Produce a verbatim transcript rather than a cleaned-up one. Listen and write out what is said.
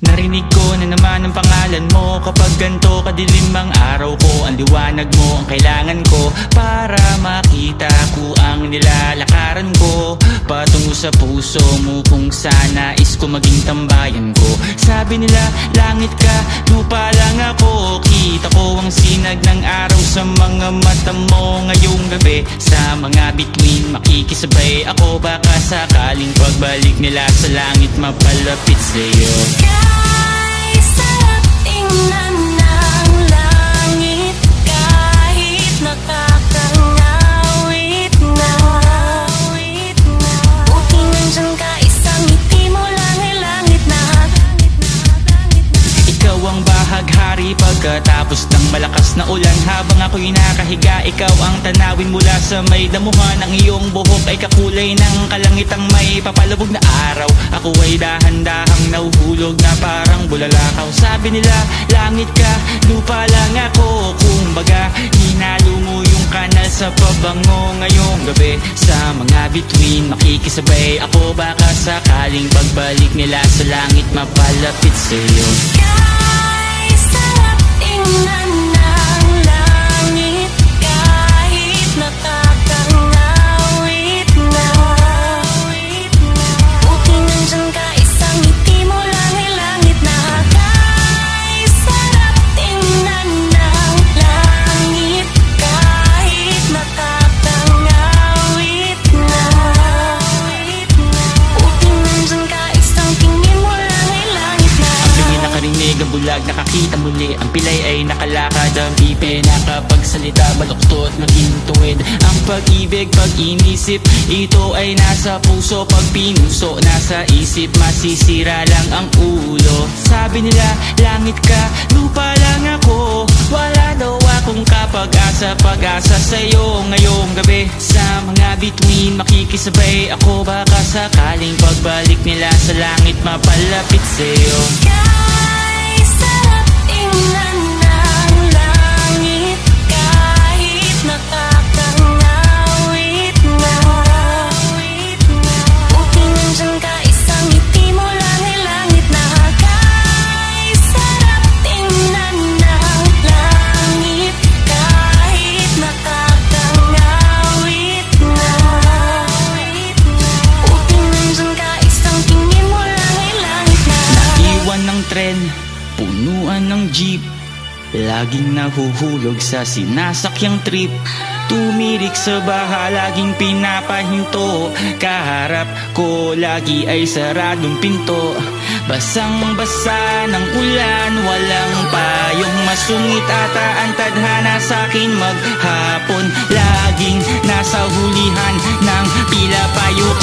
Narinig ko na naman ang pangalan mo kapag ganto kadilim ang araw ko. Ang liwanag mo ang kailangan ko para makita ko ang nilalakaran ko patungo sa puso mo kung sana is ko maging tambayan ko. Sabi nila langit ka, lupa lang ako. Kita ko ang sinag ng araw sa mga mata mo ngayong gabi. Sa mga bituin makikisabay ako, baka sakaling pagbalik nila sa langit mapalapit sa'yo. Kay sarap tingnan ng langit kahit nakakangawit na. Buti nandyan ka, isang ngiti mo lang ay langit na. Ikaw ang bahaghari pagkatapos ng malakas na ulan. Habang ako'y nakahiga, ikaw ang tanawin mula sa may damuhan. Ang iyong buhok ay kakulay ng kalangitang may papalabog na araw. Ako ay dahan-dahang nahuhulog na parang bulalakaw. Sabi nila langit ka, lupa lang ako. Kumbaga hinalo mo yung kanal sa pabango ngayong gabi. Sa mga bituin makikisabay ako, baka sakaling pagbalik nila sa langit mapalapit sa'yo. Kay sarap tingnan ng langit kahit nakakangawit na. Buti nandyan ka, isang ngiti mo lang ay langit na. Kay sarap tingnan ng langit kahit nakakangawit na. Buti nandyan ka, isang tingin mo lang ay langit na. Ang nakarinig, ang bulag, nakakita muli. Ang pilay ay nakalakad, ang pipe nakapagsalita, baluktot, maging tuwid. Ang pag-ibig, pag-inisip, ito ay nasa puso. Pag pinuso, nasa isip, masisira lang ang ulo. Sabi nila, langit ka, lupa lang ako. Wala daw akong kapag-asa, pag-asa sa'yo ngayong gabi. Sa mga bituin, makikisabay ako, baka sakaling pagbalik nila sa langit mapalapit sa'yo. Kay sarap tingnan ng langit kahit nakakangawit na. Buti nandyan ka, isang ngiti mo lang ay langit na. Kay sarap tingnan ng langit kahit nakakangawit na. Buti nandyan ka, isang tingin mo lang ay langit na. Iwan ng tren, punuan ng jeep, laging nahuhulog sa sinasakyang trip. Tumirik sa baha, laging pinapahinto. Kaharap ko lagi ay saradong pinto. Basang-basa ng ulan, walang payong. Masungit ata ang tadhana sa'kin maghapon. Laging nasa hulihan ng pila payo.